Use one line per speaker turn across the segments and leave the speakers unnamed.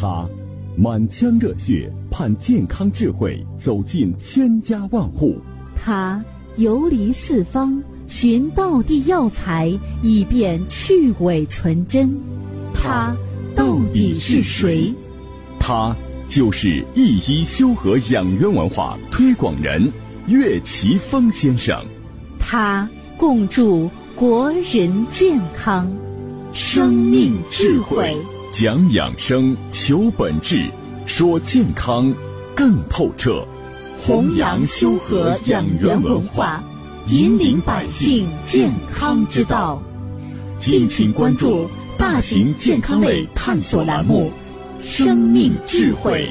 他满腔热血盼健康智慧走进千家万户，
他游离四方寻道地药材，以便去伪存真。他到底是谁？
他就是一医修和养元文化推广人岳奇峰先生。
他共筑国人健康，生命智慧，
讲养生，求本质，说健康更透彻，
弘扬修和养元文化，引领百姓健康之道。敬请关注大型健康类探索栏目《生命智慧》。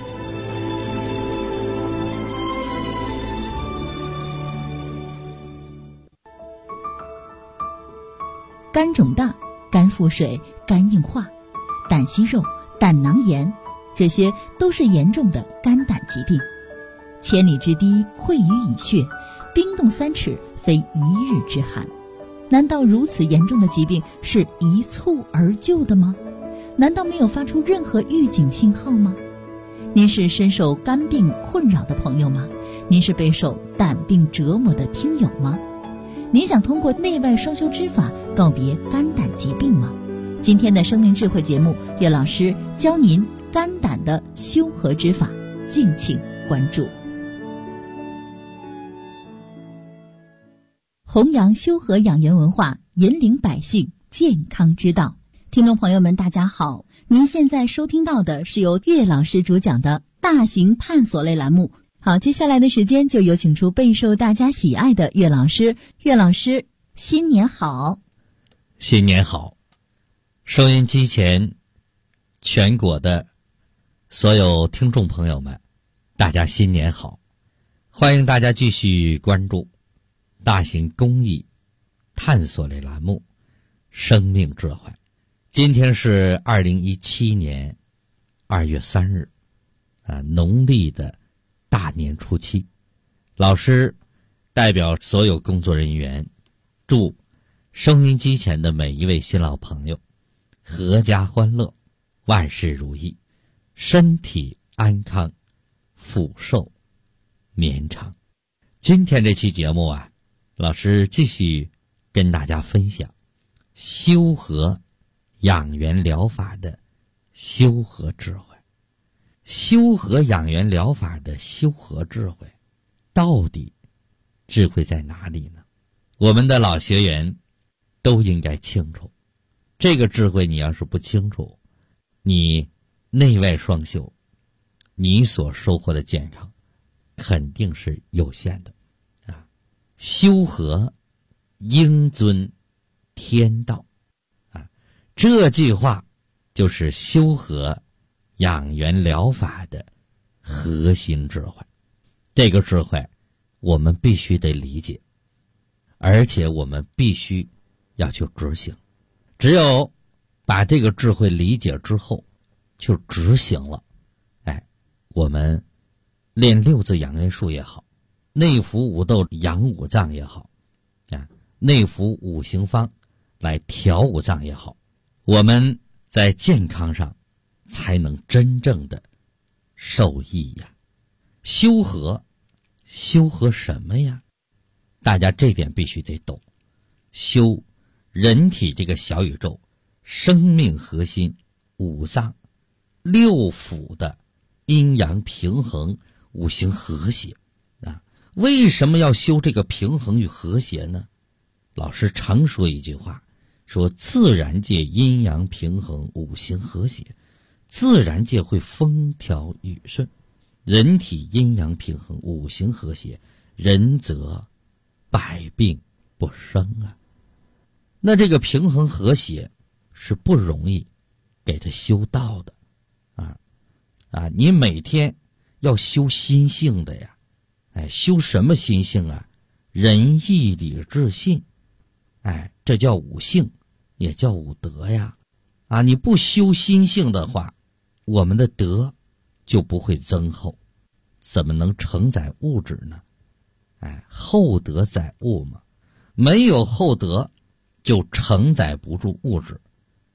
肝肿大、肝腹水、肝硬化、胆息肉、胆囊炎，这些都是严重的肝胆疾病。千里之堤溃于蚁穴，冰冻3尺非一日之寒。难道如此严重的疾病是一蹴而就的吗？难道没有发出任何预警信号吗？您是深受肝病困扰的朋友吗？您是备受胆病折磨的听友吗？您想通过内外双修之法告别肝胆疾病吗？今天的生命智慧节目，岳老师教您肝胆的修和之法，敬请关注。弘扬修和养元文化，引领百姓健康之道。听众朋友们大家好，您现在收听到的是由岳老师主讲的大型探索类栏目。好，接下来的时间就有请出备受大家喜爱的岳老师。岳老师，新年好！
新年好！收音机前全国的所有听众朋友们，大家新年好！欢迎大家继续关注大型公益探索类栏目《生命智慧》。今天是2017年2月3日，农历的大年初七。老师代表所有工作人员，祝收音机前的每一位新老朋友阖家欢乐，万事如意，身体安康，福寿绵长。今天这期节目老师继续跟大家分享修和养元疗法的修和智慧。修和养元疗法的修和智慧，到底智慧在哪里呢？我们的老学员都应该清楚，这个智慧你要是不清楚，你内外双修，你所收获的健康肯定是有限的。修和应遵天道，这句话就是修和养元疗法的核心智慧。这个智慧我们必须得理解，而且我们必须要去执行。只有把这个智慧理解之后就执行了，我们练6字养元术也好，内服五斗养五脏也好，内服五行方来调五脏也好，我们在健康上才能真正的受益呀。修和什么呀？大家这点必须得懂。修人体这个小宇宙生命核心五脏6腑的阴阳平衡，五行和谐。为什么要修这个平衡与和谐呢？老师常说一句话，说自然界阴阳平衡，五行和谐，自然界会风调雨顺。人体阴阳平衡，五行和谐，人则百病不生啊。那这个平衡和谐是不容易给它修到的你每天要修心性的呀。修什么心性啊？仁义礼智信，这叫五性，也叫五德呀。你不修心性的话，我们的德就不会增厚，怎么能承载物质呢？厚德载物嘛，没有厚德就承载不住物质。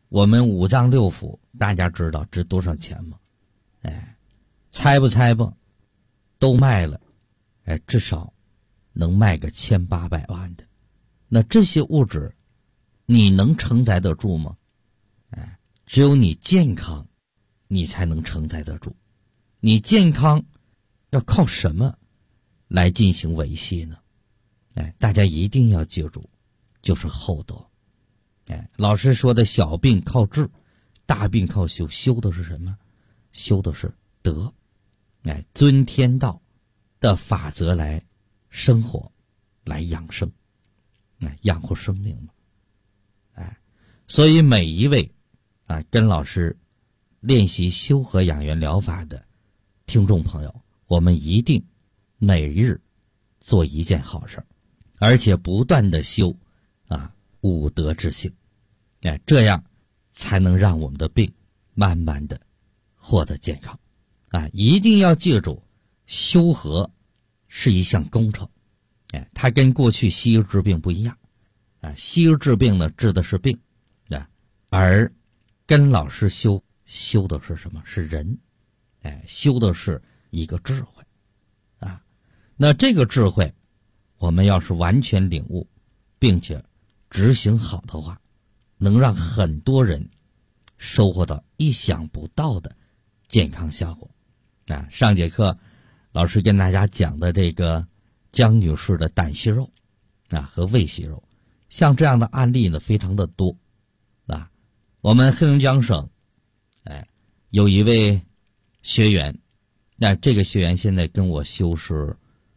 我们五脏六腑大家知道值多少钱吗？猜吧都卖了，至少能卖个1800万的。那这些物质你能承载得住吗？只有你健康你才能承载得住。你健康要靠什么来进行维系呢？大家一定要记住，就是厚德。老师说的小病靠治，大病靠修，修的是什么？修的是德。遵天道的法则来生活，来养生，养护生命嘛。所以每一位跟老师练习修和养元疗法的听众朋友，我们一定每日做一件好事，而且不断的修五德之性，这样才能让我们的病慢慢的获得健康。一定要记住，修和是一项工程，它跟过去西医治病不一样。西医治病呢，治的是病，而跟老师修的是什么？是人，修的是一个智慧，那这个智慧，我们要是完全领悟，并且执行好的话，能让很多人收获到意想不到的健康效果。上节课老师跟大家讲的这个江女士的胆息肉和胃息肉，像这样的案例呢非常的多。我们黑龙江省有一位学员，这个学员现在跟我修是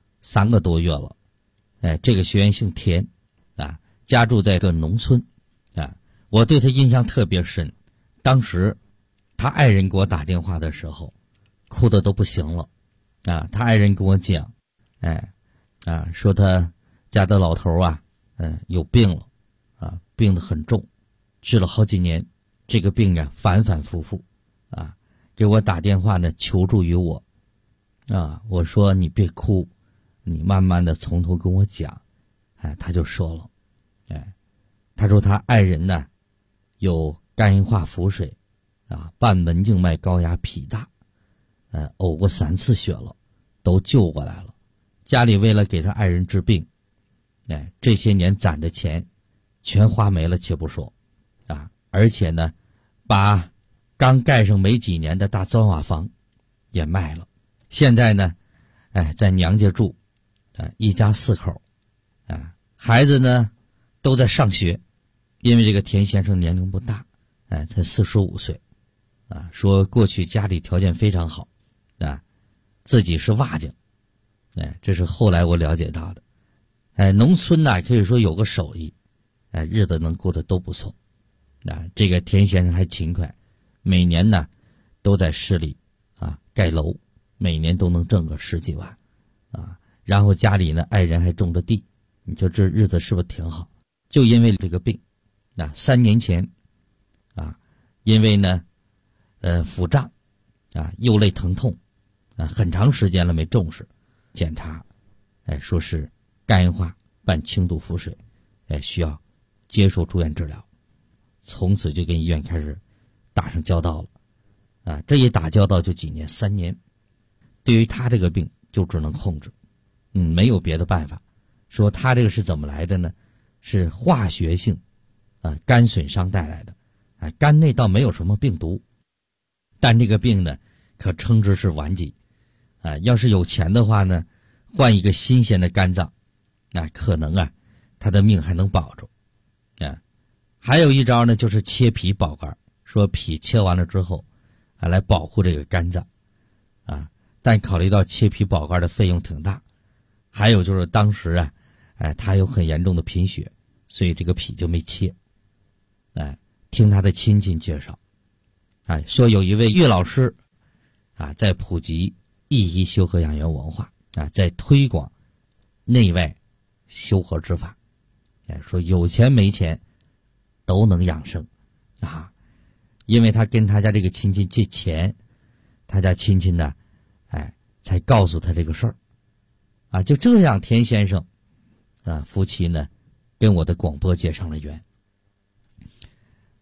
3个多月了。这个学员姓田，家住在一个农村，我对他印象特别深。当时他爱人给我打电话的时候，哭得都不行了，他爱人跟我讲，说他家的老头有病了，病得很重，治了好几年，这个病反反复复，给我打电话呢求助于我，我说你别哭，你慢慢的从头跟我讲，他就说了，他说他爱人呢有肝硬化腹水，半门静脉高压脾大，呕过3次血了，都救过来了。家里为了给他爱人治病，这些年攒的钱全花没了且不说，而且呢把刚盖上没几年的大砖瓦房也卖了。现在呢在娘家住，一家4口，孩子呢都在上学。因为这个田先生年龄不大，才45岁，说过去家里条件非常好，自己是瓦匠，这是后来我了解到的。农村呢可以说有个手艺，日子能过得都不错。这个田先生还勤快，每年呢都在市里盖楼，每年都能挣个10几万，然后家里呢爱人还种着地，你说这日子是不是挺好？就因为这个病，3年前因为呢腹胀右肋疼痛，很长时间了没重视，检查说是肝硬化伴轻度腹水，需要接受住院治疗。从此就跟医院开始打上交道了，这一打交道就几年，3年。对于他这个病就只能控制，没有别的办法。说他这个是怎么来的呢？是化学性肝损伤带来的，肝内倒没有什么病毒，但这个病呢可称之是顽疾，要是有钱的话呢，换一个新鲜的肝脏，可能他的命还能保住。还有一招呢，就是切脾保肝，说脾切完了之后来保护这个肝脏，但考虑到切脾保肝的费用挺大，还有就是当时他有很严重的贫血，所以这个脾就没切。听他的亲戚介绍，说有一位岳老师在普及一医修和养元文化，在推广内外修和之法，说有钱没钱都能养生因为他跟他家这个亲戚借钱，他家亲戚呢才告诉他这个事儿就这样田先生夫妻呢跟我的广播结上了缘。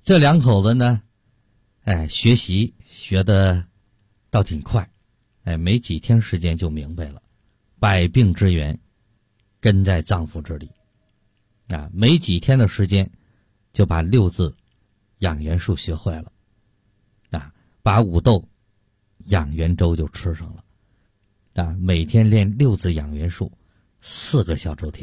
这两口子呢，学习学的倒挺快，没几天时间就明白了，百病之源根在脏腑之里，没几天的时间就把6字养元术学会了，把五豆养元粥就吃上了，每天练6字养元术4个小周天，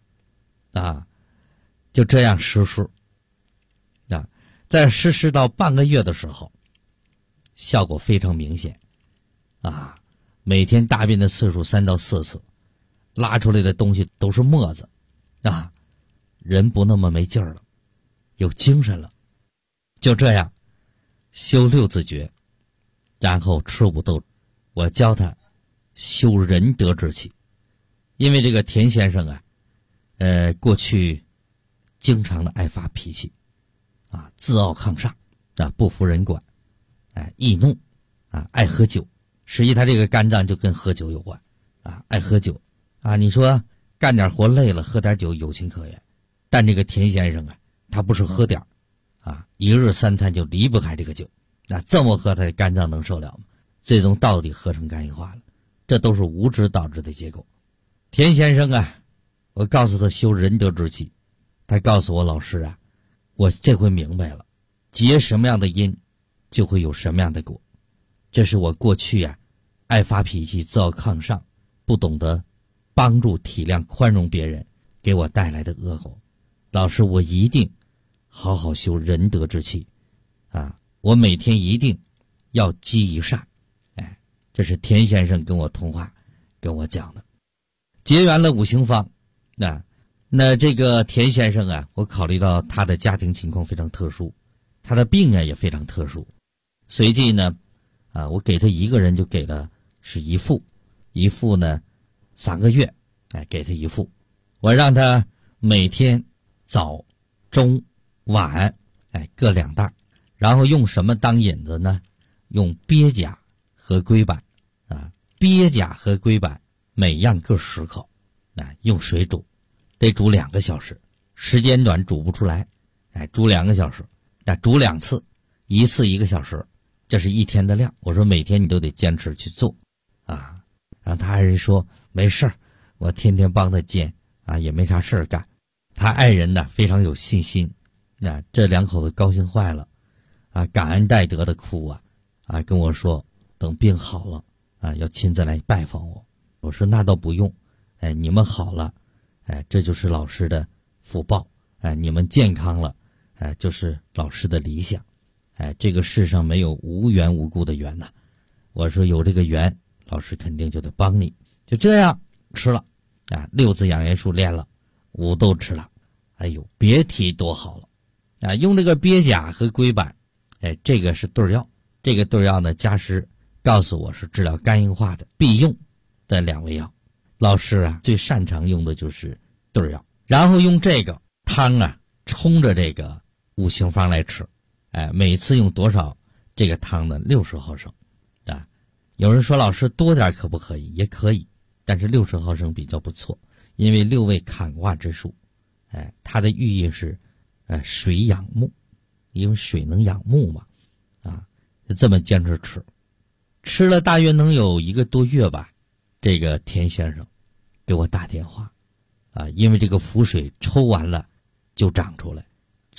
就这样实施，在实施到半个月的时候，效果非常明显，每天大便的次数3到4次，拉出来的东西都是沫子，人不那么没劲儿了，有精神了。就这样修6字诀，然后吃五豆。我教他修仁德之气，因为这个田先生过去经常的爱发脾气，自傲抗上，不服人管，易怒，爱喝酒。实际他这个肝脏就跟喝酒有关，爱喝酒，你说干点活累了喝点酒有情可原，但这个田先生他不是喝点一日3餐就离不开这个酒，这么喝他的肝脏能受了吗？最终到底合成肝硬化了，这都是无知导致的结果。田先生我告诉他修仁德之气，他告诉我老师我这回明白了，结什么样的因就会有什么样的果。这是我过去爱发脾气自傲抗上，不懂得帮助体谅宽容别人给我带来的恶果。老师，我一定好好修仁德之气我每天一定要积一善。这是田先生跟我通话跟我讲的。结缘了5行方，那这个田先生我考虑到他的家庭情况非常特殊，他的病也非常特殊，随即呢我给他一个人就给了是1副，1副呢3个月，给他1副。我让他每天早中晚各2袋，然后用什么当引子呢？用鳖甲和龟板鳖甲和龟板每样各10口，用水煮，得煮2个小时，时间短煮不出来，煮2个小时，煮2次，1次1个小时，这是1天的量。我说每天你都得坚持去做让他爱人说没事儿，我天天帮他煎也没啥事儿干。他爱人呢非常有信心，这2口子高兴坏了感恩戴德的哭跟我说等病好了要亲自来拜访我。我说那倒不用，你们好了，这就是老师的福报，你们健康了，就是老师的理想，这个世上没有无缘无故的缘我说有这个缘，老师肯定就得帮你。就这样吃了6字养元术练了，五豆吃了，别提多好了用这个鳖甲和龟板，这个是对药，这个对药呢家师告诉我是治疗肝硬化的必用的2味药。老师最擅长用的就是对药，然后用这个汤冲着这个5行方来吃，每次用多少这个汤呢？60毫升有人说老师多点可不可以？也可以，但是60毫升比较不错，因为6味坎卦之术，它的寓意是水养木，因为水能养木嘛就这么坚持吃了大约能有1个多月吧。这个田先生给我打电话因为这个腹水抽完了就长出来，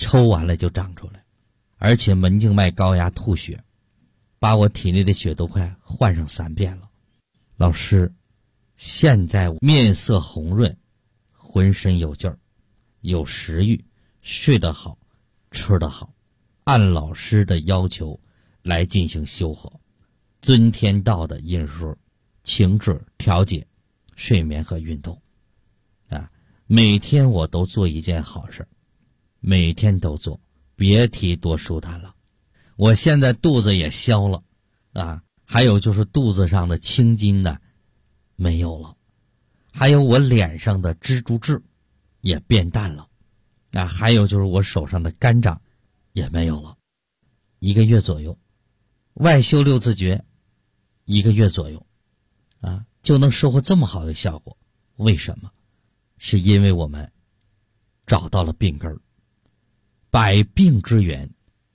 而且门静脉高压吐血，把我体内的血都快换上3遍了。老师，现在面色红润，浑身有劲儿，有食欲，睡得好，吃得好，按老师的要求来进行修和，遵天道的饮食、情志调节、睡眠和运动每天我都做一件好事，每天都做，别提多舒坦了。我现在肚子也消了还有就是肚子上的青筋没有了，还有我脸上的蜘蛛痣也变淡了还有就是我手上的肝掌也没有了。1个月左右，外修6字诀1个月左右就能收获这么好的效果。为什么？是因为我们找到了病根儿，百病之源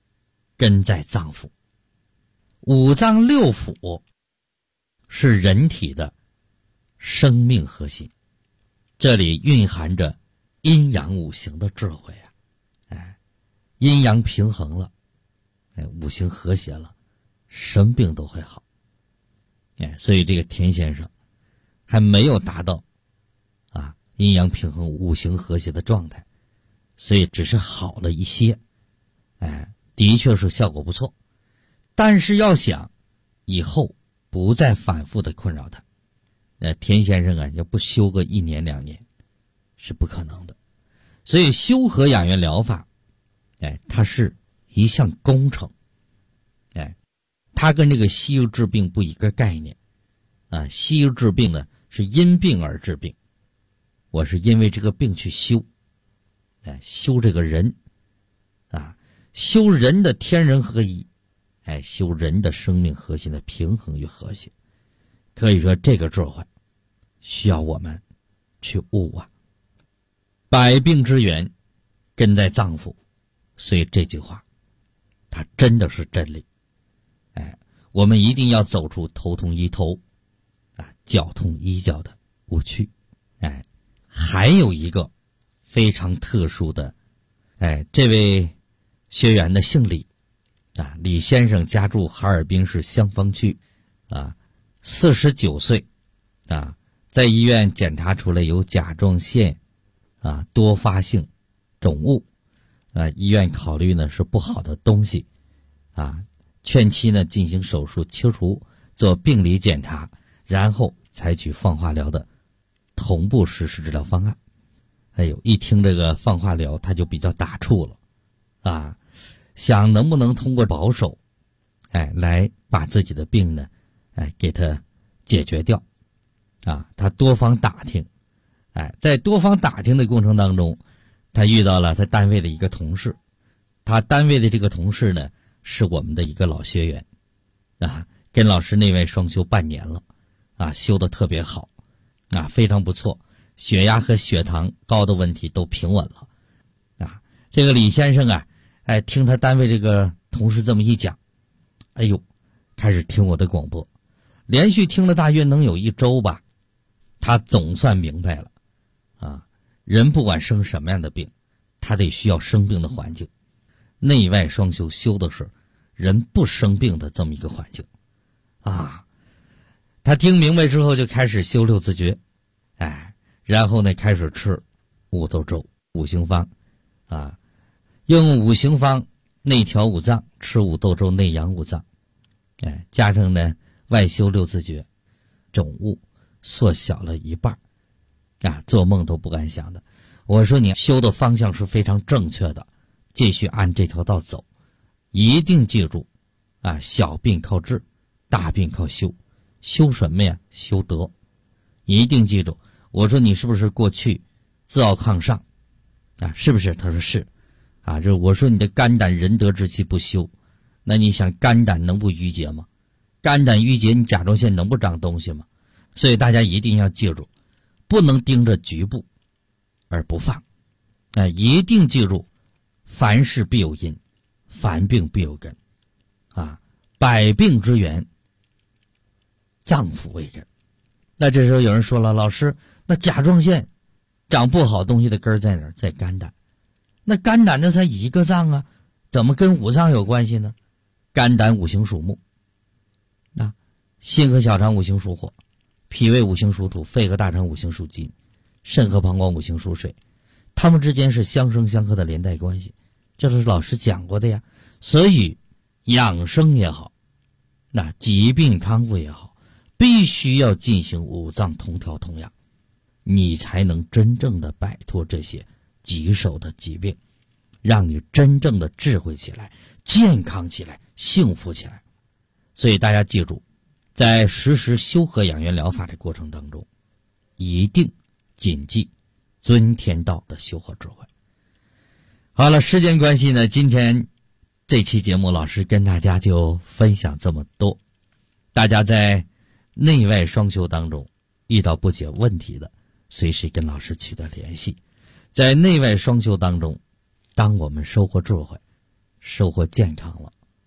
根在脏腑。五脏六腑是人体的生命核心，这里蕴含着阴阳五行的智慧啊！阴阳平衡了，五行和谐了，什么病都会好。所以这个田先生还没有达到阴阳平衡、五行和谐的状态，所以只是好了一些，的确是效果不错。但是要想以后不再反复的困扰他，田先生要不修个1年2年是不可能的。所以修和养元疗法，它是一项工程，它跟这个西医治病不一个概念西医治病呢是因病而治病，我是因为这个病去修，修这个人修人的天人合一，修人的生命核心的平衡与和谐。可以说这个智慧需要我们去悟啊。百病之源根在脏腑，所以这句话它真的是真理。我们一定要走出头痛医头脚痛医脚的误区。还有一个非常特殊的，这位学员的姓李李先生家住哈尔滨市香坊区49岁在医院检查出来有甲状腺多发性肿物医院考虑呢是不好的东西劝其呢进行手术切除，做病理检查，然后采取放化疗的同步实施治疗方案。一听这个放化疗他就比较打怵了想能不能通过保守来把自己的病呢给他解决掉他多方打听在多方打听的过程当中，他遇到了他单位的一个同事，他单位的这个同事呢是我们的一个老学员跟老师内外双修半年了修得特别好非常不错，血压和血糖高的问题都平稳了这个李先生听他单位这个同事这么一讲，开始听我的广播，连续听了大约能有1周吧，他总算明白了人不管生什么样的病，他得需要生病的环境，内外双修修的是人不生病的这么一个环境他听明白之后就开始修6字诀然后呢开始吃五豆粥五行方用五行方内调五脏，吃五豆粥内养五脏加上呢外修6字诀，肿物缩小了一半做梦都不敢想的。我说你修的方向是非常正确的，继续按这条道走，一定记住小病靠治，大病靠修。修什么呀？修德。一定记住。我说你是不是过去自傲抗上是不是？他说是这我说你的肝胆仁德之气不修，那你想肝胆能不郁结吗？肝胆郁结，你甲状腺能不长东西吗？所以大家一定要记住，不能盯着局部而不放一定记住，凡事必有因，凡病必有根百病之源脏腑为根。那这时候有人说了，老师，那甲状腺长不好东西的根在哪儿？在肝胆。那肝胆那才一个脏怎么跟五脏有关系呢？肝胆五行属木心和小肠五行属火，脾胃五行属土，肺和大肠五行属金，肾和膀胱五行属水，它们之间是相生相克的连带关系，这是老师讲过的呀。所以养生也好，疾病康复也好，必须要进行五脏同调同养，你才能真正的摆脱这些棘手的疾病，让你真正的智慧起来，健康起来，幸福起来。所以大家记住，在实施修和养元疗法的过程当中，一定谨记遵天道的修和智慧。好了，时间关系呢，今天这期节目老师跟大家就分享这么多。大家在内外双修当中遇到不解问题的，随时跟老师取得联系。在内外双修当中，当我们收获智慧，收获健康了，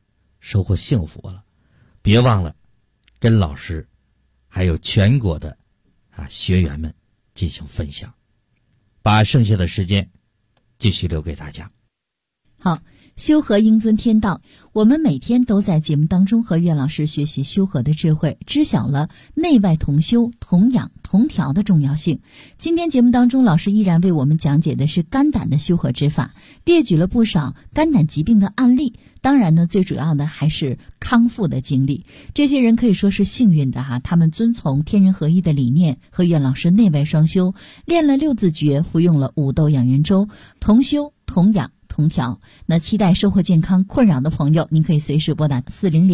收获幸福了。别忘了跟老师还有全国的学员们进行分享，把剩下的时间继续留给大家。
好，修和应遵天道，我们每天都在节目当中和岳老师学习修和的智慧，知晓了内外同修、同养、同调的重要性。今天节目当中，老师依然为我们讲解的是肝胆的修和之法，列举了不少肝胆疾病的案例。当然呢，最主要的还是康复的经历。这些人可以说是幸运的哈，他们遵从天人合一的理念，和岳老师内外双修，练了六字诀，服用了五豆养元粥，同修、同养、同调。那期待收获健康困扰的朋友，您可以随时拨打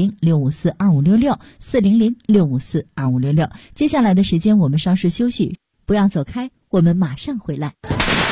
400-654-2566，400-654-2566。接下来的时间我们稍事休息，不要走开，我们马上回来。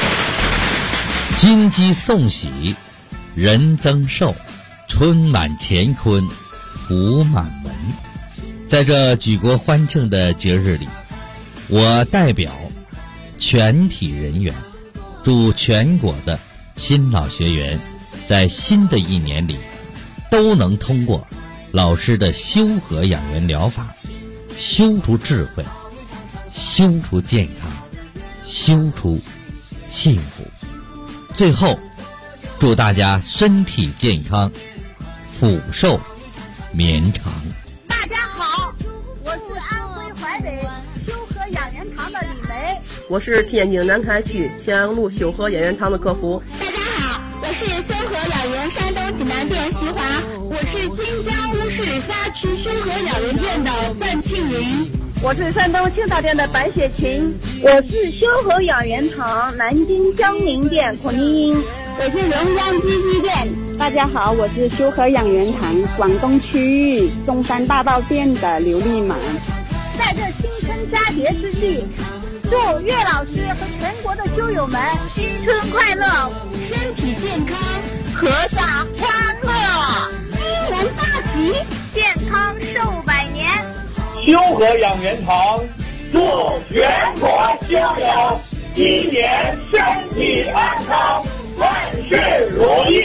金鸡送喜，人增寿，春满乾坤，福满门。在这举国欢庆的节日里，我代表全体人员，祝全国的新老学员在新的一年里都能通过老师的修和养元疗法，修出智慧，修出健康，修出幸福。最后祝大家身体健康，福寿绵长。
大家好，我是安徽淮北修和养元堂的李梅。
我是天津南开区咸阳路修和养元堂的客服。
大家好，我是修和养元山东济南店徐华。我是金江乌市沙区修和养元店的范庆云。我是山东青岛店的白雪琴。我是修和养元堂南京江宁店孔妮英。我是龙江基基店。大家好，我是修和养元堂广东区域中山大道店的刘丽满。在这新春佳节之际，祝岳老师和全国的修友们新春快乐，身体健康，阖家欢乐，新年大吉，健康寿百年。
修和养元堂祝全国修友一年身体安康，万事如意。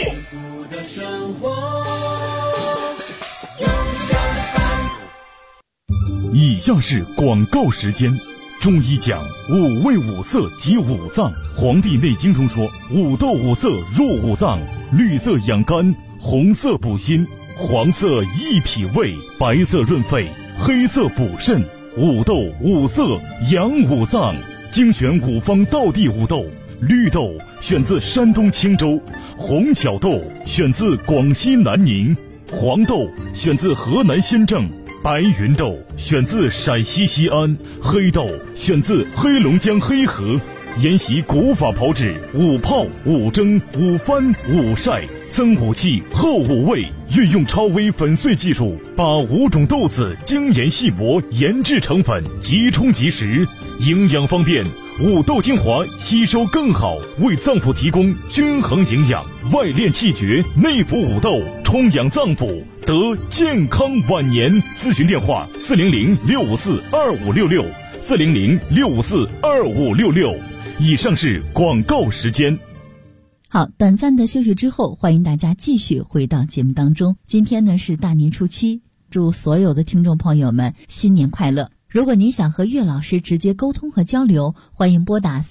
以下是广告时间。中医讲五味五色及五脏，《黄帝内经》中说五豆五色入五脏，绿色养肝，红色补心，黄色益脾胃，白色润肺，黑色补肾。五豆五色养五脏，精选五方道地五豆。绿豆选自山东青州，红小豆选自广西南宁，黄豆选自河南新郑，白云豆选自陕西西安，黑豆选自黑龙江黑河。沿袭古法炮制，五泡、五蒸、五翻、五晒，增五气，后五味，运用超微粉碎技术，把五种豆子精研细磨，研制成粉，即冲即食，营养方便。五豆精华吸收更好，为脏腑提供均衡营养，外练气绝，内服五豆，充养脏腑，得健康晚年。咨询电话400-654-2566，400-654-2566。以上是广告时间。
好，短暂的休息之后，欢迎大家继续回到节目当中。今天呢是大年初七，祝所有的听众朋友们新年快乐。如果您想和岳老师直接沟通和交流，欢迎拨打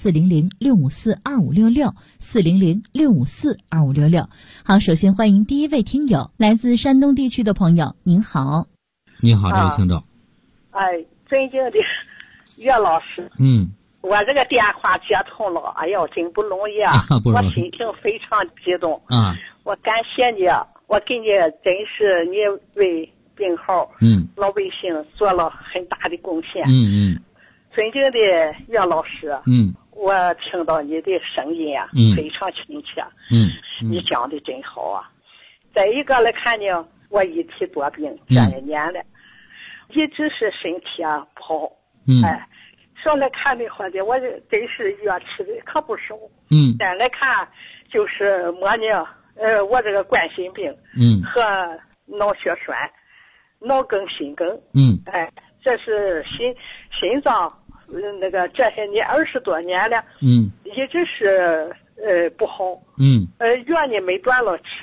400-654-2566，400-654-2566。好，首先欢迎第一位听友，来自山东地区的朋友，您好。
你好，这位听众。
尊敬的岳老师。我这个电话接通了，哎呦，真不容易啊！我心情非常激动啊！我感谢你，我给你真是你为病号老百姓做了很大的贡献。尊敬的岳老师，我听到你的声音啊，非常亲切。你讲的真好啊！再一个来看呢，我一体多病这一年了，一直是身体啊不好。上来看的话的，我真是药吃的可不少。再来看就是我呢，我这个冠心病，和脑血栓、脑梗、心梗，这是心脏，那个这些年20多年了，一直是不好。药呢没断了吃，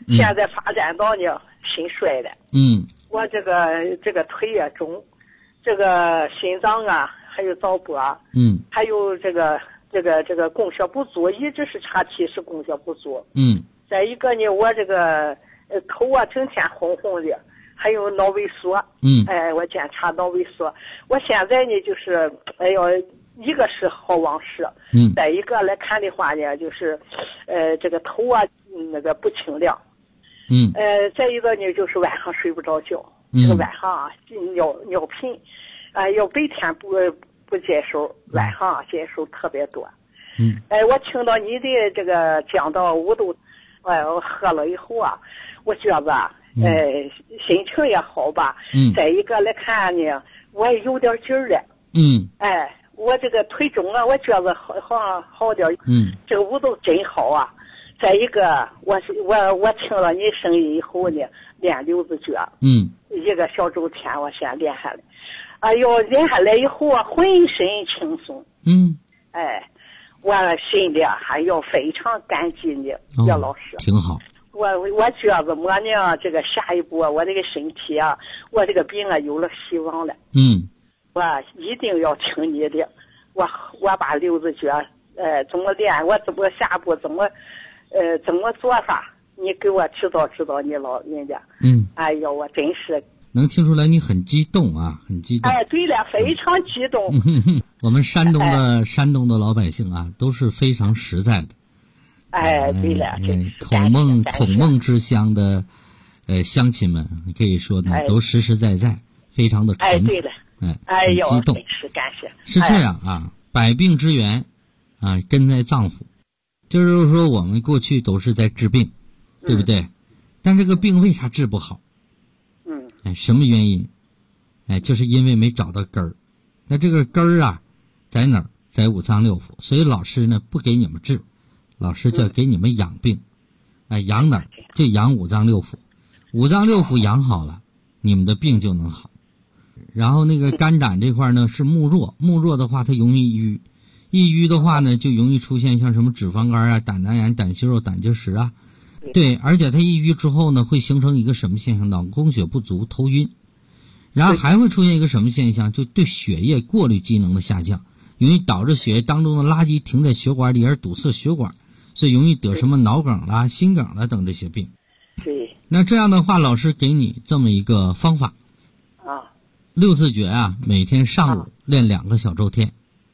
现在发展到呢心衰了。我这个腿也肿，这个心脏啊，还有早搏，还有这个供血不足，一直是长期是供血不足。再一个呢，我这个头啊整天红红的，还有脑萎缩。我检查脑萎缩，我现在呢就是一个是好往事，再一个来看的话呢，就是这个头啊那个不清亮。再一个呢就是晚上睡不着觉，这个晚上啊尿频，要白天不接受，晚上接受特别多。我听到你的这个讲到我都，我喝了以后啊，我觉着心情也好吧。再一个来看呢，我也有点劲儿了。我这个腿肿啊，我觉着好点。这个舞蹈真好啊。再一个，我听了你声音以后呢，练六字脚。一个小周天我先练下来。练下来以后啊，浑身轻松。我心里还要非常感激你，岳老师。
挺好。
我觉着我呢，这个下一步我这个身体啊，我这个病啊有了希望了。我一定要听你的，我把六字诀怎么练，我怎么下步怎么做法，你给我指导你老人家。哎呦，我真是
能听出来你很激动啊，很激动。
对了，非常激动。
我们山东的老百姓啊，都是非常实在的。
对了，
孔孟之乡的乡亲们，可以说呢，都实实在在，非常的纯。
对了。
很激动。
是感谢。
是这样啊，百病之源啊，根在脏腑。就是说，我们过去都是在治病，对不对？但这个病为啥治不好？什么原因？就是因为没找到根儿。那这个根儿啊，在哪儿？在五脏六腑。所以老师呢，不给你们治，老师就给你们养病。养哪儿？就养五脏六腑。五脏六腑养好了，你们的病就能好。然后那个肝胆这块呢是木弱，木弱的话它容易瘀，一瘀的话呢就容易出现像什么脂肪肝啊、胆囊炎、胆息肉、胆结石啊。对，而且它一瘀之后呢，会形成一个什么现象？脑供血不足、头晕，然后还会出现一个什么现象？就对血液过滤机能的下降，容易导致血液当中的垃圾停在血管里而堵塞血管，所以容易得什么脑梗啦、心梗啦等这些病。
对。
那这样的话，老师给你这么一个方法。六字诀啊，每天上午练2个小周天。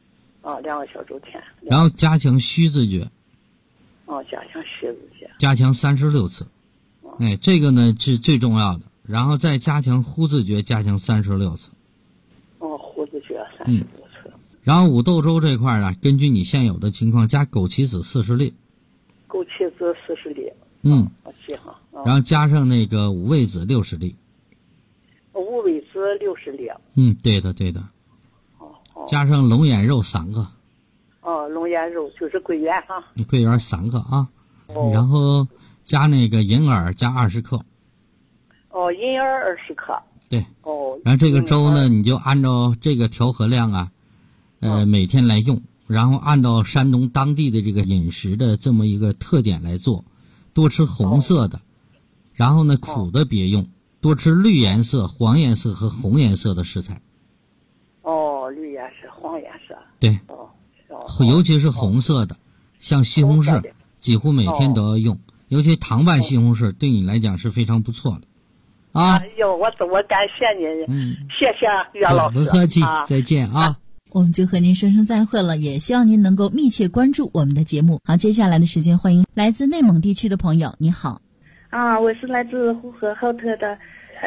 2个小周天。
然后加强虚字诀。
加强虚字诀。
加强36次。这个呢是最重要的。然后再加强呼字诀，加强36次。
呼字诀36次。
然后五斗周这块啊，根据你现有的情况，加枸杞子40粒。
枸杞子40粒。我记好。
然后加上那个五味子60粒。
五味子60粒。
对的。加上龙眼肉3个。
龙眼肉就是桂圆哈。
桂圆3个啊。然后加那个银耳加20克。
银耳20克。
对。然后这个粥呢，你就按照这个调和量啊，每天来用，然后按照山东当地的这个饮食的这么一个特点来做，多吃红色的，然后呢苦的别用。多吃绿颜色、黄颜色和红颜色的食材。
绿颜色、黄颜色。
对。尤其是红色的，像西红柿，几乎每天都要用。尤其糖拌西红柿，对你来讲是非常不错的。
我感谢您。谢谢岳老师。
不客气，再见啊。
我们就和您说声再会了，也希望您能够密切关注我们的节目。好，接下来的时间，欢迎来自内蒙地区的朋友，你好。
我是来自呼和浩特的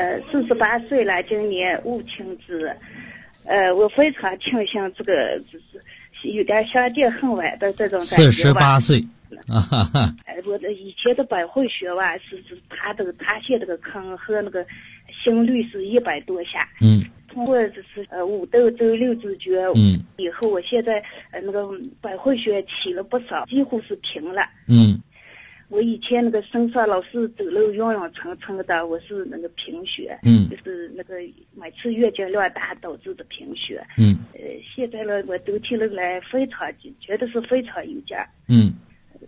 ，48岁了，今年戊青子。我非常庆幸这个就是有点相见恨晚的这种感觉吧。
48岁。
我的以前的百会穴吧，是他现这个坑和那个心率是100多下。通过就是五斗周六字诀。以后我现在那个百会穴起了不少，几乎是平了。我以前那个身上老是走路晕晕沉沉的，我是那个贫血。就是那个每次月经量大导致的贫血。现在呢，我都听了来非常觉得是非常有劲。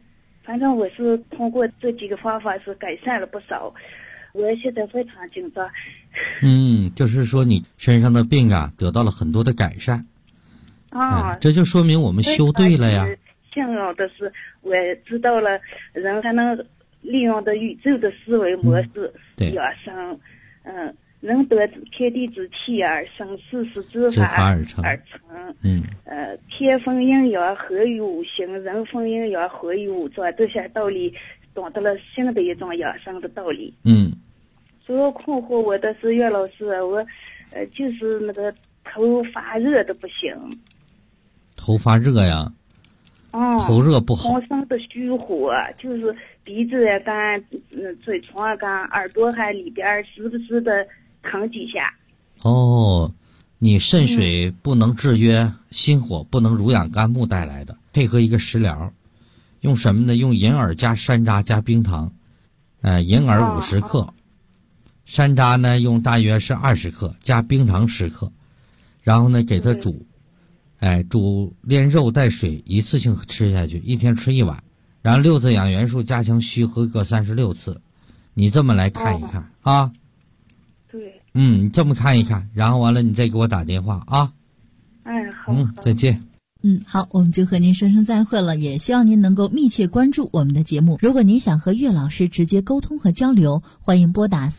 反正我是通过这几个方法是改善了不少，我现在非常紧张。
就是说你身上的病啊得到了很多的改善
啊，
这就说明我们修对了呀。
幸运的是我知道了人还能利用的宇宙的思维模式养生，人得天地之气而生，事实之法而成。天风阴阳合于五行，人风阴阳合于五脏，这些道理懂得了新的一种养生的道理。主要困惑我的是岳老师，我就是那个头发热的不行。
头发热呀？头热不好。
浑身的虚火，就是鼻子也干，嘴唇也干，耳朵还里边时不时的疼几下。
你肾水不能制约，心火不能濡养肝木带来的，配合一个食疗，用什么呢？用银耳加山楂加冰糖，银耳50克，山楂呢用大约是20克，加冰糖10克，然后呢给它煮，煮炼肉带水，一次性吃下去，一天吃1碗，然后6字养元术加强虚喝各36次，你这么来看一看啊。
对。
你这么看一看，然后完了你再给我打电话啊。
好。
再见。
好，我们就和您说声再会了，也希望您能够密切关注我们的节目。如果您想和岳老师直接沟通和交流，欢迎拨打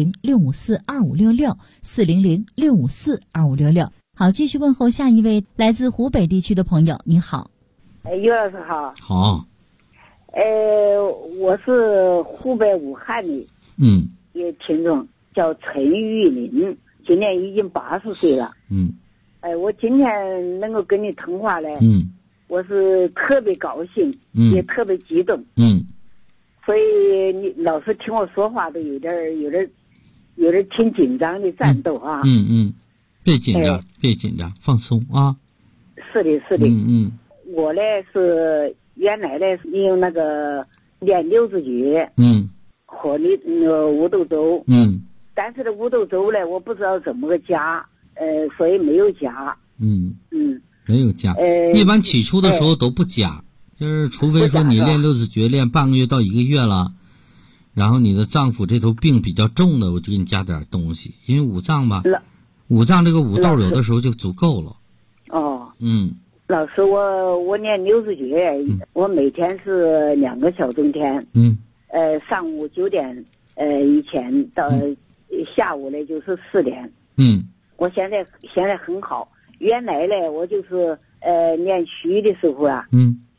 400-654-2566，400-654-2566。好，继续问候下一位来自湖北地区的朋友，你好。
岳老师好。
好。
我是湖北武汉的一个听众，叫陈玉林，今年已经80岁了。我今天能够跟你通话呢，我是特别高兴，也特别激动。所以你老是听我说话都有点挺紧张的战斗啊。
别紧张，别紧张，放松啊。
是的。我呢是原来呢是用那个炼六字诀，和那个乌豆粥，但是呢乌豆粥呢我不知道怎么个加，所以没有加。
没有加。一般起初的时候都不加，就是除非说你练六字诀练半个月到1个月了，然后你的脏腑这头病比较重的，我就给你加点东西，因为五脏吧，五脏这个五豆有的时候就足够了。
老师，我练六字诀，我每天是2个小钟天，上午9点以前到下午呢就是4点。我现在很好。原来呢我就是练虚的时候啊，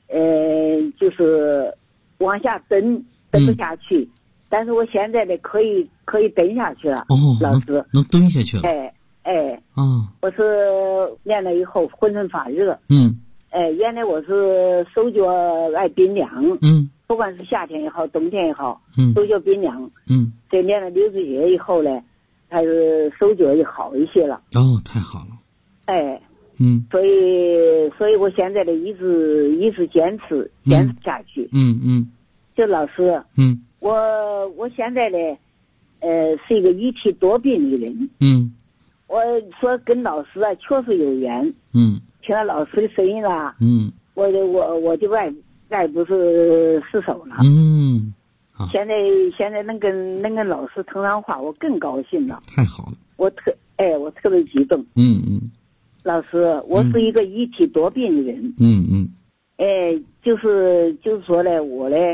就是往下蹬不下去，但是我现在呢可以蹬下去了。老师
能蹲下去了。
我是练了以后浑身发热。原来我是手脚爱冰凉。不管是夏天也好，冬天也好，手脚冰凉。这练了六字诀以后呢，还是手脚也好一些了。
太好了。
所以我现在呢一直坚持下去。就老师，我现在呢是一个一体多病的人。我说跟老师啊确实有缘。听到老师的声音了。我就爱不是失手了。现在能跟老师通上话，我更高兴了。
太好了。
我特别激动。老师，我是一个一体多病的人。就是说呢，我呢，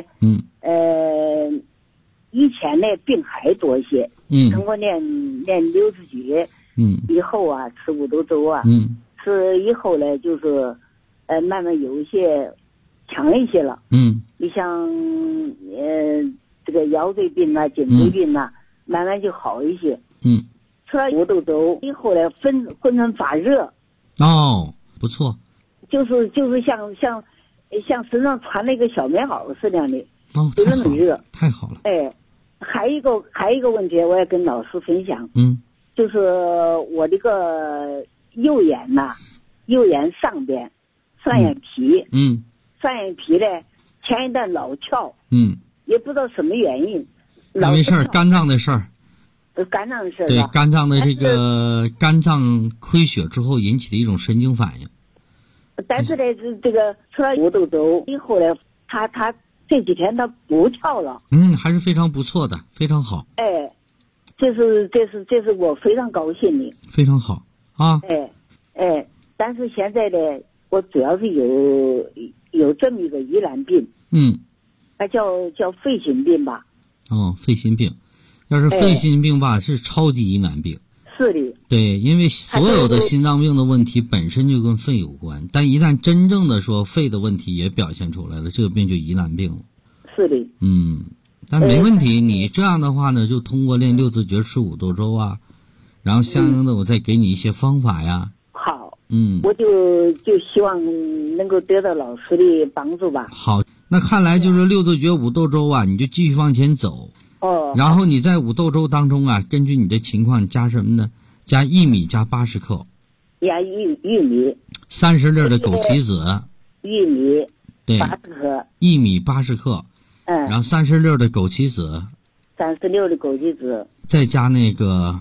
以前呢病还多一些。通过练六字诀，以后啊吃五豆粥啊，吃以后呢就是慢慢有一些强一些了。你像这个腰椎病啊、颈椎病啊，慢慢就好一些。吃了五豆粥以后呢，浑身发热。
不错。
就是像身上穿了一个小棉袄似的的。就那么热。
太好了。
还有一个问题，我要跟老师分享。就是我这个右眼呐，右眼上边上眼皮。上眼皮呢前一段老翘。也不知道什么原因。
没事，肝脏的事儿。
肝脏的事儿。
对，肝脏的这个肝脏亏血之后引起的一种神经反应。
但是呢，这个吃了五豆粥以后呢，它这几天它不跳了。
还是非常不错的，非常好。
哎，这是我非常高兴的。
非常好啊。
哎，但是现在呢，我主要是有这么一个疑难病。它叫肺心病吧。
肺心病，要是肺心病吧，是超级疑难病。
是的。
对，因为所有的心脏病的问题本身就跟肺有关，但一旦真正的说肺的问题也表现出来了，这个病就疑难病了。
是的。
但没问题，你这样的话呢，就通过练六字诀、吃五豆粥啊，然后相应的我再给你一些方法呀。
好。我就希望能够得到老师的帮助吧。
好，那看来就是六字诀、五豆粥啊，你就继续往前走。然后你在五豆粥当中啊，根据你的情况加什么呢？加薏米加80克。
加玉米。
30粒的枸杞子。
玉米。
对。
80克。
薏米80克。然后30粒的枸杞子。
36的枸杞子。
再加那个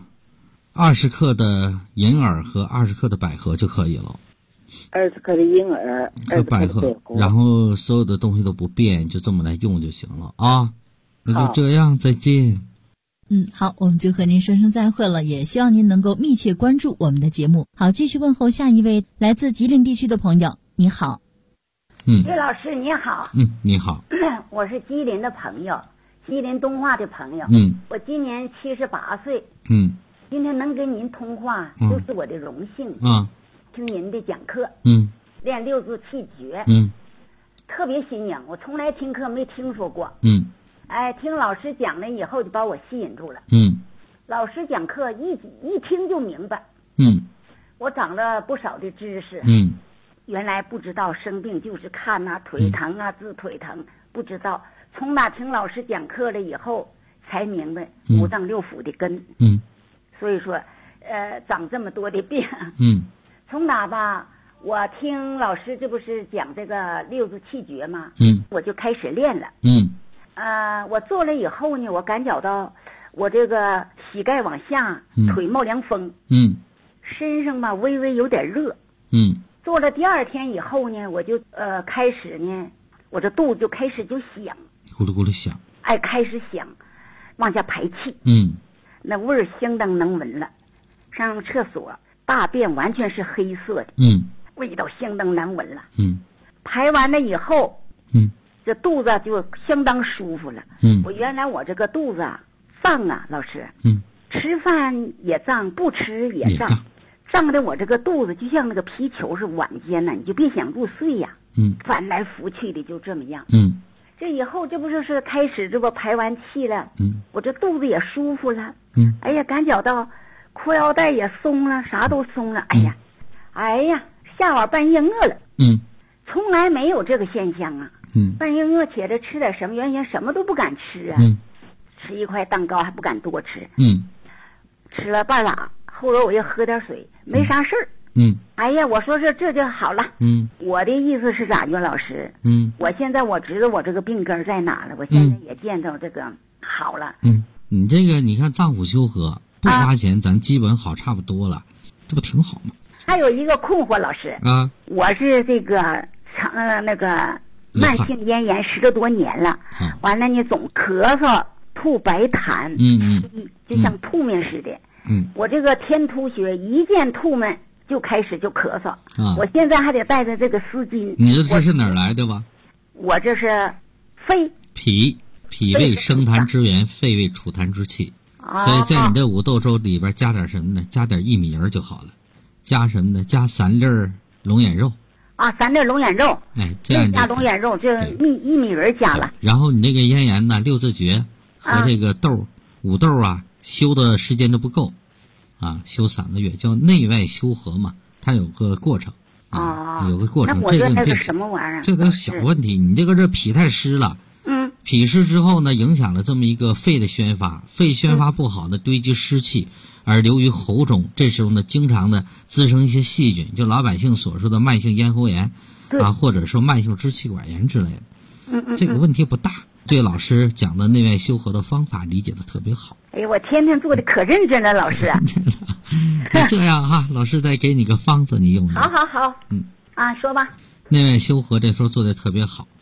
20克的银耳和20克的百合就可以了。
20克的银耳
和百合，然后所有的东西都不变，就这么来用就行了啊。那就这样，再见。
好，我们就和您说声再会了，也希望您能够密切关注我们的节目。好，继续问候下一位来自吉林地区的朋友，你好。
岳老师你好。
你好。
我是吉林的朋友，吉林东化的朋友。我今年78岁。今天能跟您通话，都是我的荣幸。听您的讲课。练六字气诀。特别新颖，我从来听课没听说过。听老师讲了以后就把我吸引住了。老师讲课一听就明白。我长了不少的知识。原来不知道生病就是看腿疼治腿疼，不知道。从哪听老师讲课了以后才明白五脏六腑的根。所以说长这么多的病。从哪吧，我听老师这不是讲这个六字气诀吗？我就开始练了。我做了以后呢，我感觉到我这个膝盖往下，腿冒凉风。身上吧微微有点热。做了第2天以后呢，我就开始呢，我这肚子就开始就响，
咕噜咕噜响。
开始响，往下排气。那味儿相当能闻了。上厕所大便完全是黑色的。味道相当难闻了。排完了以后，这肚子就相当舒服了。我原来我这个肚子胀老师。吃饭也胀，不吃也胀。胀的我这个肚子就像那个皮球是晚间呢，你就别想入睡呀。翻来覆去的就这么样。这以后这不就是开始这不排完气了。我这肚子也舒服了。感觉到裤腰带也松了，啥都松了。下晚半夜饿了。从来没有这个现象啊。半夜饿起来吃点什么，原先什么都不敢吃啊。吃一块蛋糕还不敢多吃。吃了半拉，后来我又喝点水，没啥事儿。我说这就好了。我的意思是咋的，老师？我现在我知道我这个病根在哪了，我现在也见到这个好了。
你这个你看脏腑修和不花钱，咱基本好差不多了，这不挺好吗？
还有一个困惑，老师。我是这个那个慢性咽炎10多年了。完了呢，总咳嗽、吐白痰。就像吐沫似的。我这个天突穴一见吐沫就开始就咳嗽。我现在还得带着这个丝巾。
你这是哪儿来的吧？
我这是肺。
脾胃生痰之源，肺胃储痰之器。所以在你这五豆粥里边加点什么呢？加点薏米仁就好了。加什么呢？加3粒龙眼肉。
3粒龙眼肉。
这样
加龙眼肉，这薏米仁加了。
然后你那个咽炎呢，六字诀和这个五豆修的时间都不够。修3个月，叫内外修和嘛，它有个过程。有个过程。
那我这是什么玩意儿？
这个小问题，你这个脾太湿了。脾湿之后呢，影响了这么一个肺的宣发，肺宣发不好的堆积湿气，而流于喉中，这时候呢，经常的滋生一些细菌，就老百姓所说的慢性咽喉炎或者说慢性支气管炎之类的。这个问题不大。对老师讲的内外修和的方法理解的特别好。
我天天做的可认真了，老师。
那这样老师再给你个方子，你用用。
好。说吧。
内外修和这时候做的特别好。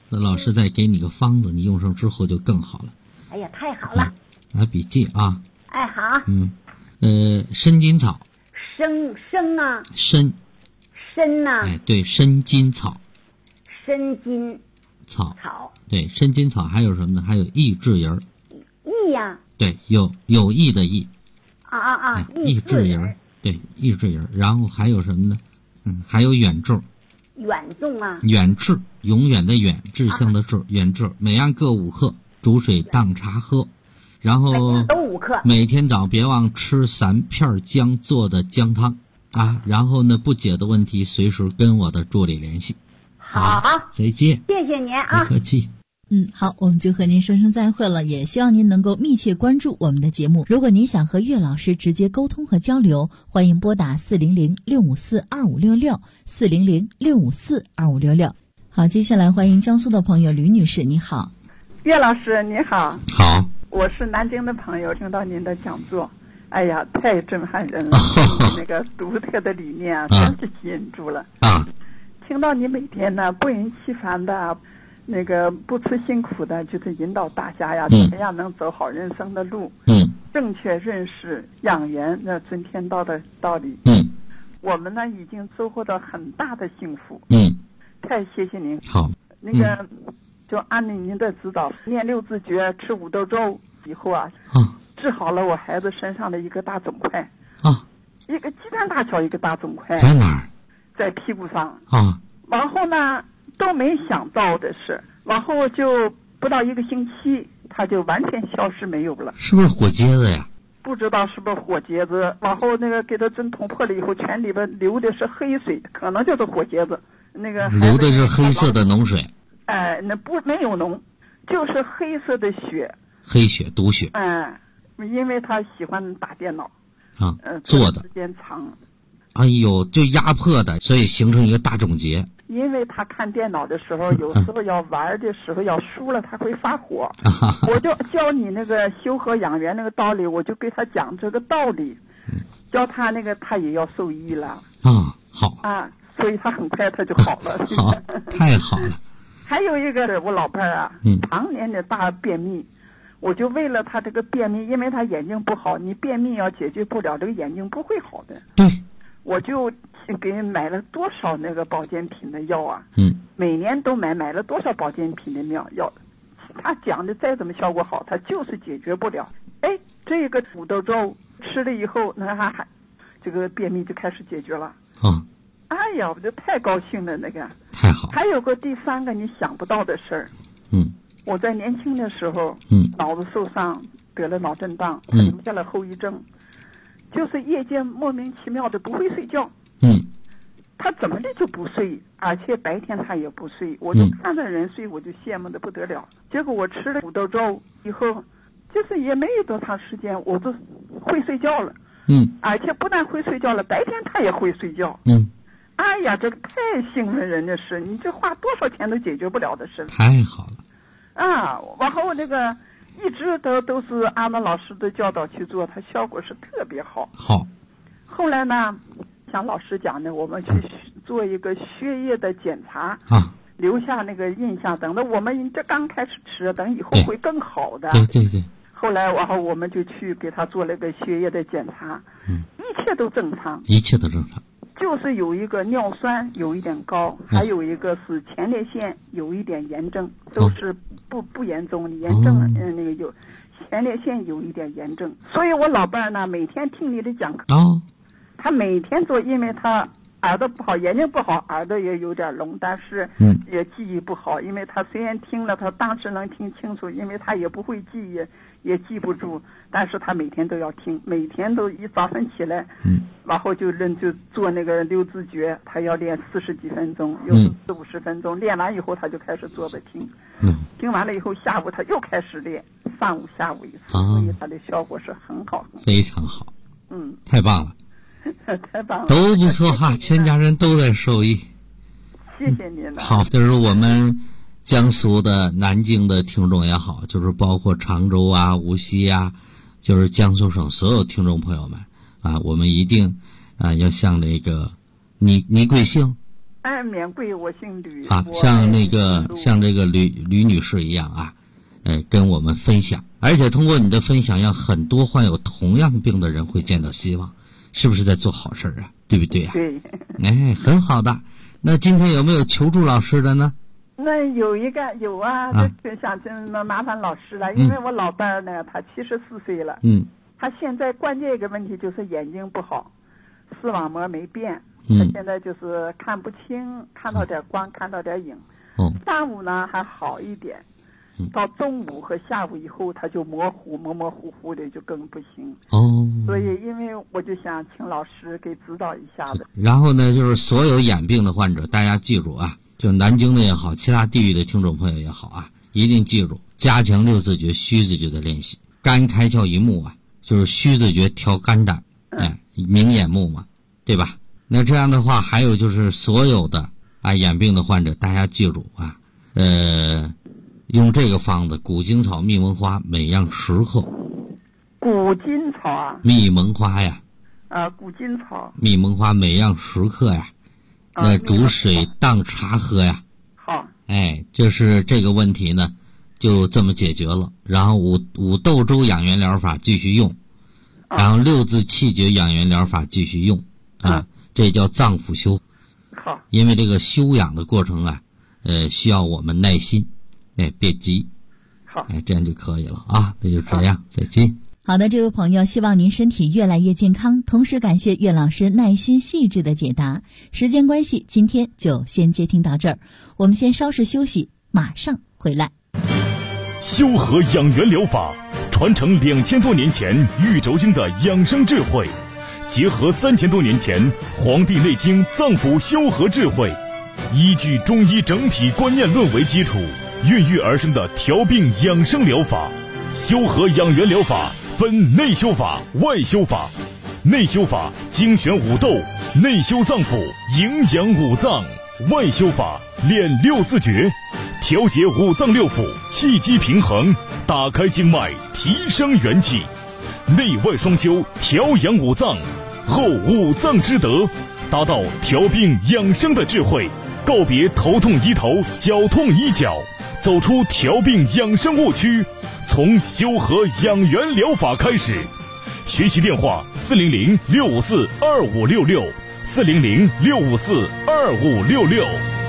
那老师再给你个方子，你用上之后就更好了。
哎呀，太好了！
拿笔记啊。
哎，好。
参金草。
参啊。参呐。
哎，对，参金草。
参金
草。对，参金草还有什么呢？还有益智仁。
益呀。
对，有益的益。益智仁。对，益智仁。然后还有什么呢？还有远志。
远重啊。
远志，永远的远，志向的志，远志，每样各5克，煮水当茶喝。然后
都5克。
每天早别忘吃3片姜做的姜汤啊。然后呢，不解的问题随时跟我的助理联系。
好，
再见。
谢谢您啊。
不客气。
好，我们就和您说声再会了，也希望您能够密切关注我们的节目。如果您想和岳老师直接沟通和交流，欢迎拨打400-654-2566 400-654-2566。好，接下来欢迎江苏的朋友吕女士，你好。
岳老师你好。
好，
我是南京的朋友，听到您的讲座，哎呀，太震撼人了，那个独特的理念真是吸引住了。听到你每天呢不厌其烦的那个不辞辛苦的，就是引导大家呀，怎么样能走好人生的路，正确认识养元那尊天道的道理。我们呢已经收获到很大的幸福。太谢谢您。
好，
那个就按照您的指导，念6字诀，吃5豆粥以后啊，治好了我孩子身上的一个大肿块。一个鸡蛋大小一个大肿块。
在哪儿？
在屁股上。
然
后呢都没想到的是，然后就不到1个星期，它就完全消失没有了。
是不是火疖子呀？
不知道是不是火疖子，然后那个给它针捅破了以后，全里边流的是黑水，可能就是火疖子。那个
流的是黑色的脓水。
那没有脓，就是黑色的血。
黑血，毒血。
因为他喜欢打电脑。
做的
时间长。
哎呦，就压迫的，所以形成一个大肿结。
因为他看电脑的时候，有时候要玩的时候要输了，他会发火。我就教你那个修和养元那个道理，我就给他讲这个道理，教他那个他也要受益了。
好。
所以他很快他就好了。
好，太好了。
还有一个我老伴儿啊，常年的大便秘，我就为了他这个便秘，因为他眼睛不好，你便秘要解决不了，这个眼睛不会好的。
对。
我就给买了多少那个保健品的药啊！每年都买了多少保健品的药？他讲的再怎么效果好，他就是解决不了。这个5豆粥吃了以后，那还这个便秘就开始解决了。哎呀，我就太高兴了，那个
太好。
还有个第3个你想不到的事儿。我在年轻的时候，脑子受伤，得了脑震荡，留下了后遗症。就是夜间莫名其妙的不会睡觉。他怎么的就不睡，而且白天他也不睡，我就看着人睡，我就羡慕的不得了。结果我吃了5豆粥以后，就是也没有多长时间，我就会睡觉了。而且不但会睡觉了，白天他也会睡觉。哎呀，这个太兴奋人的事，你这花多少钱都解决不了的事。
太好了。
然后那个一直都是按照老师的教导去做，它效果是特别好。后来呢，像老师讲的，我们去做一个血液的检查，留下那个印象，等到我们这刚开始吃，等以后会更好的。
对。
后来然后我们就去给他做了个血液的检查，一切都正常。就是有一个尿酸有一点高，还有一个是前列腺有一点炎症，都是不严重，炎症那个有前列腺有一点炎症。所以我老伴儿呢每天听你的讲课，他每天做，因为他耳朵不好，眼睛不好，耳朵也有点聋，但是也记忆不好，因为他虽然听了，他当时能听清楚，因为他也不会记，也记不住，但是他每天都要听，每天都一早上起来，然后就做那个6字诀，他要练40几分钟，有时40-50分钟，练完以后他就开始坐着听，听完了以后下午他又开始练，上午下午一次，所以他的效果是很好，
非常好，太棒了。
太棒了，
都不错哈，全家人都在受益。
谢谢您了。
好，就是我们江苏的南京的听众也好，就是包括常州啊、无锡啊，就是江苏省所有听众朋友们啊，我们一定要向那个倪贵姓
免贵，我姓吕。
像这个吕女士一样啊，跟我们分享，而且通过你的分享，让很多患有同样病的人会见到希望，是不是在做好事啊？对不对啊？
对。
很好的。那今天有没有求助老师的呢？
那有啊，就想麻烦老师了，因为我老伴儿呢，他74岁了，他现在关键一个问题就是眼睛不好，视网膜没变，他现在就是看不清，看到点光，看到点影。上午呢还好一点，到中午和下午以后他就模糊糊的，就更不行。所以因为我就想请老师给指导一下子。
然后呢，就是所有眼病的患者，大家记住啊，就南京的也好，其他地域的听众朋友也好啊，一定记住加强六字诀、虚字诀的练习。肝开窍一目啊，就是虚字诀调肝胆，明眼目嘛，对吧？那这样的话，还有就是所有的眼病的患者，大家记住啊，用这个方子：古今草、蜜蒙花，每样10克。
古今草啊？
蜜蒙花呀。
古今草。
蜜蒙花每样10克呀。那煮水当茶喝呀。
好。
就是这个问题呢，就这么解决了。然后五豆粥养元疗法继续用，然后6字气诀养元疗法继续用这叫脏腑修。
好。
因为这个修养的过程啊，需要我们耐心，别急。
好。
这样就可以了啊。那就这样，再见。
好的，这位朋友，希望您身体越来越健康，同时感谢岳老师耐心细致的解答。时间关系，今天就先接听到这儿，我们先稍事休息，马上回来。
修和养元疗法传承2000多年前玉轴经的养生智慧，结合3000多年前《黄帝内经》脏腑修和智慧，依据中医整体观念论为基础，孕育而生的调病养生疗法。修和养元疗法分内修法、外修法。内修法精选五豆，内修脏腑，营养五脏；外修法练6字诀，调节五脏六腑，气机平衡，打开经脉，提升元气。内外双修，调养五脏，后五脏之德，达到调病养生的智慧。告别头痛医头，脚痛医脚，走出调病养生误区，从修和养元疗法开始。学习电话400-654-2566 400-654-2566。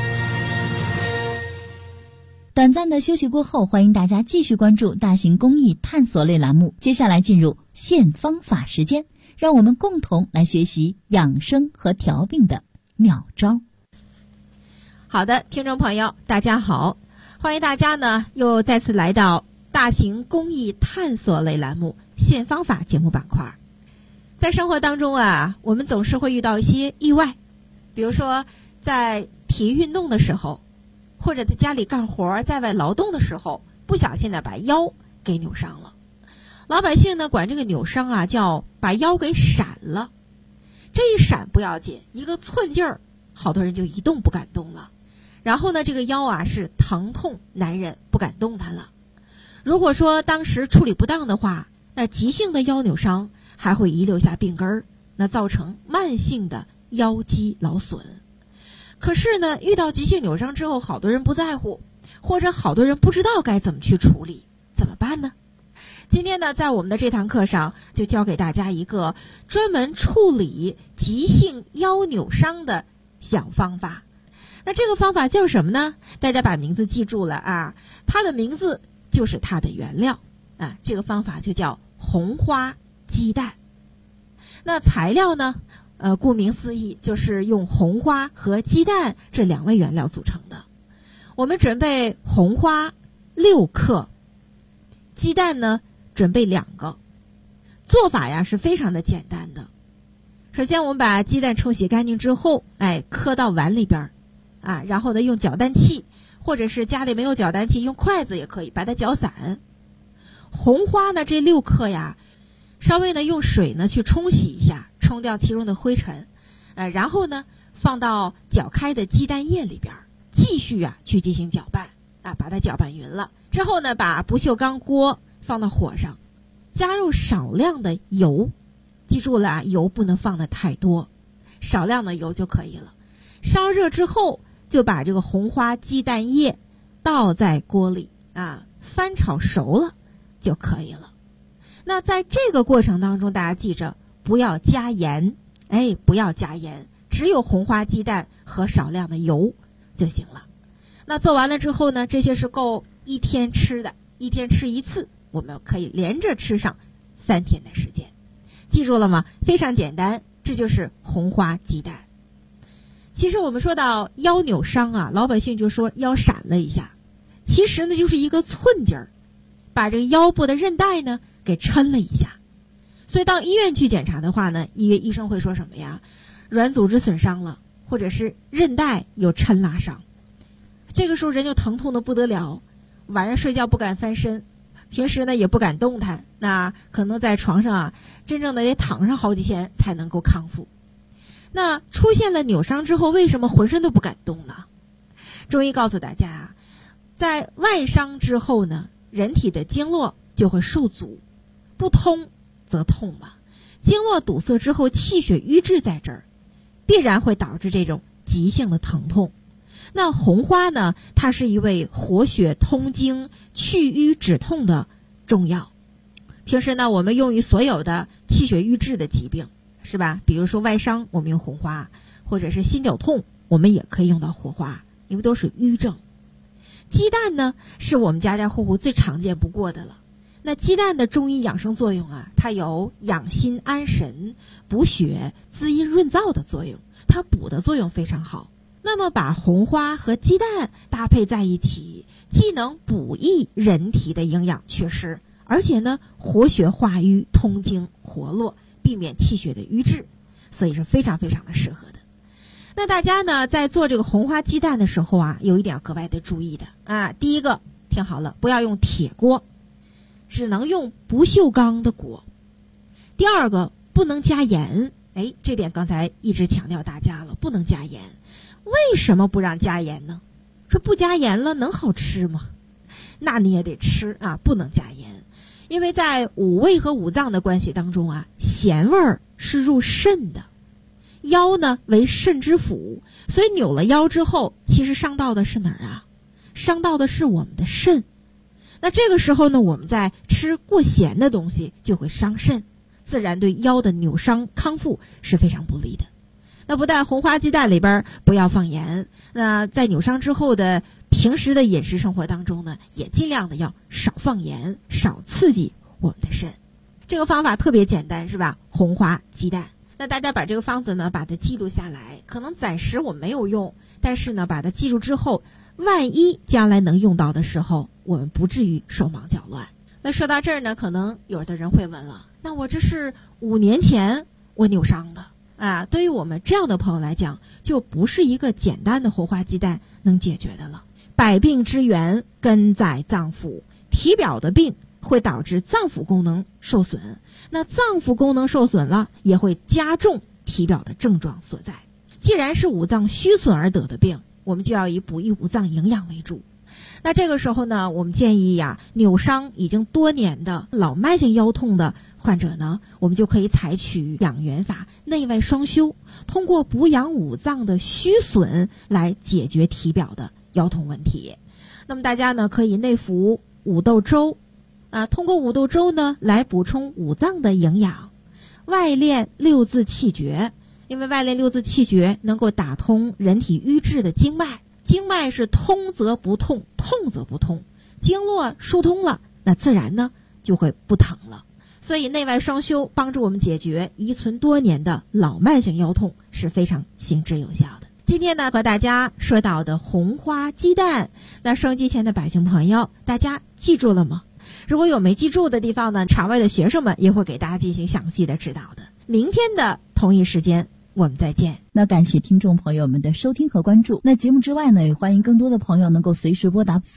短暂的休息过后，欢迎大家继续关注大型公益探索类栏目。接下来进入现方法时间，让我们共同来学习养生和调病的妙招。
好的，听众朋友，大家好，欢迎大家呢又再次来到大型公益探索类栏目现方法节目板块。在生活当中啊，我们总是会遇到一些意外，比如说在体育运动的时候，或者在家里干活在外劳动的时候，不小心的把腰给扭伤了。老百姓呢管这个扭伤啊叫把腰给闪了。这一闪不要紧，一个寸劲儿，好多人就一动不敢动了。然后呢这个腰啊是疼痛难忍，不敢动弹了。如果说当时处理不当的话，那急性的腰扭伤还会遗留下病根儿，那造成慢性的腰肌劳损。可是呢，遇到急性扭伤之后，好多人不在乎，或者好多人不知道该怎么去处理，怎么办呢？今天呢，在我们的这堂课上，就教给大家一个专门处理急性腰扭伤的小方法。那这个方法叫什么呢？大家把名字记住了啊，它的名字就是它的原料啊，这个方法就叫红花鸡蛋。那材料呢？顾名思义，就是用红花和鸡蛋这2类原料组成的。我们准备红花6克，鸡蛋呢准备2个。做法呀是非常的简单的。首先我们把鸡蛋冲洗干净之后，磕到碗里边啊，然后呢用搅蛋器，或者是家里没有搅蛋器，用筷子也可以把它搅散。红花呢这6克呀，稍微呢用水呢去冲洗一下，冲掉其中的灰尘，然后呢放到搅开的鸡蛋液里边，继续去进行搅拌啊，把它搅拌匀了之后呢，把不锈钢锅放到火上，加入少量的油，记住了啊，油不能放的太多，少量的油就可以了。 烧热之后，就把这个红花鸡蛋液倒在锅里翻炒熟了就可以了。那在这个过程当中，大家记着不要加盐，不要加盐，只有红花鸡蛋和少量的油就行了。那做完了之后呢，这些是够一天吃的，一天吃一次，我们可以连着吃上3天的时间。记住了吗？非常简单，这就是红花鸡蛋。其实我们说到腰扭伤老百姓就说腰闪了一下，其实呢就是一个寸劲儿，把这个腰部的韧带呢给抻了一下。所以到医院去检查的话呢，医生会说什么呀？软组织损伤了，或者是韧带有抻拉伤。这个时候人就疼痛的不得了，晚上睡觉不敢翻身，平时呢也不敢动弹，那可能在床上真正的得躺上好几天才能够康复。那出现了扭伤之后，为什么浑身都不敢动呢？中医告诉大家在外伤之后呢，人体的经络就会受阻，不通则痛嘛。经络堵塞之后，气血瘀滞在这儿，必然会导致这种急性的疼痛。那红花呢，它是一味活血通经、去瘀止痛的中药。平时呢，我们用于所有的气血瘀滞的疾病，是吧？比如说外伤，我们用红花，或者是心绞痛，我们也可以用到红花，因为都是瘀症。鸡蛋呢，是我们家家户户最常见不过的了。那鸡蛋的中医养生作用它有养心安神、补血、滋阴润燥的作用，它补的作用非常好。那么把红花和鸡蛋搭配在一起，既能补益人体的营养缺失，而且呢活血化瘀、通经活络，避免气血的瘀滞，所以是非常非常的适合的。那大家呢在做这个红花鸡蛋的时候有一点格外的注意的第一个，听好了，不要用铁锅，只能用不锈钢的锅。第二个，不能加盐，这点刚才一直强调大家了，不能加盐。为什么不让加盐呢？说不加盐了能好吃吗？那你也得吃不能加盐。因为在五味和五脏的关系当中咸味儿是入肾的，腰呢为肾之府，所以扭了腰之后，其实伤到的是哪儿伤到的是我们的肾。那这个时候呢，我们在吃过咸的东西就会伤肾，自然对腰的扭伤康复是非常不利的。那不但红花鸡蛋里边不要放盐，那在扭伤之后的平时的饮食生活当中呢，也尽量的要少放盐，少刺激我们的肾。这个方法特别简单，是吧？红花鸡蛋。那大家把这个方子呢，把它记录下来，可能暂时我没有用，但是呢，把它记住之后，万一将来能用到的时候，我们不至于手忙脚乱。那说到这儿呢，可能有的人会问了，那我这是5年前我扭伤的对于我们这样的朋友来讲，就不是一个简单的红花鸡蛋能解决的了。百病之源根在脏腑，体表的病会导致脏腑功能受损，那脏腑功能受损了，也会加重体表的症状所在。既然是五脏虚损而得的病，我们就要以补益五脏营养为主。那这个时候呢，我们建议扭伤已经多年的老慢性腰痛的患者呢，我们就可以采取养元法，内外双修，通过补养五脏的虚损来解决体表的腰痛问题。那么大家呢可以内服五豆粥通过五豆粥呢来补充五脏的营养，外练六字气诀，因为外练六字气诀能够打通人体瘀滞的经脉，经脉是通则不痛，痛则不通，经络疏通了，那自然呢就会不疼了。所以内外双修帮助我们解决遗存多年的老慢性腰痛是非常行之有效的。今天呢和大家说到的红花鸡蛋，那收音机前的百姓朋友，大家记住了吗？如果有没记住的地方呢，场外的学生们也会给大家进行详细的指导的。明天的同一时间我们再见。
那感谢听众朋友们的收听和关注。那节目之外呢，也欢迎更多的朋友能够随时拨打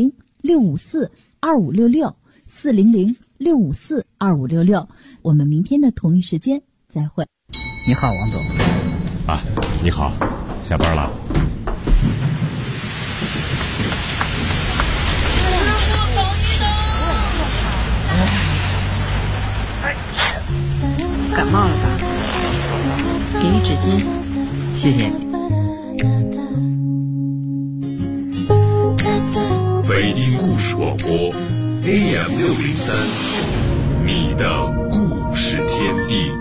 400-654-2566，400-654-2566。我们明天的同一时间再会。
你好，王总。
你好，下班了。
感冒了吧？给你纸巾。
谢谢你。
广播 AM603，你的故事天地。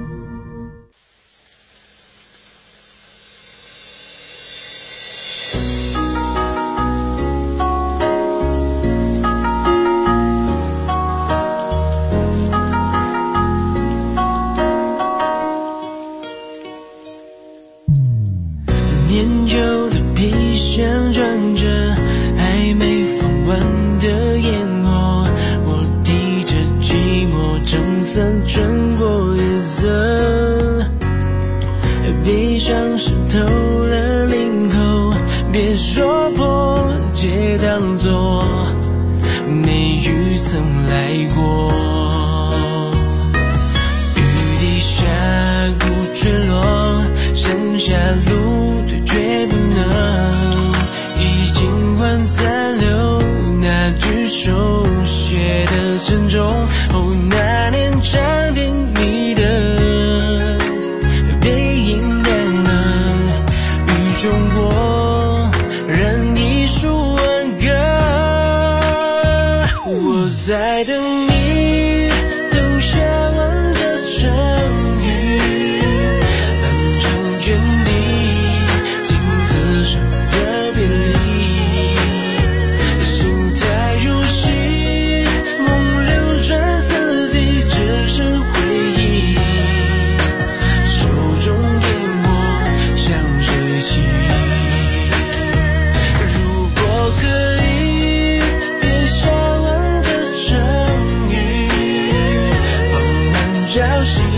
年久的皮箱装着还没放完的烟火，我提着寂寞撑伞穿过夜色，闭上湿透了领口，别说破解当作没雨曾来过，雨滴下鼓坠落，剩下路绝不能已经换三流，那句手写的沉重，哦，那年长点你的背影变冷，雨中过任一束挽歌，我在等你都下完这场雨，漫长卷地的别离，心太入戏，梦流转四季，只剩回忆，手中烟火像水汽。如果可以，别下完这场雨，放慢朝夕。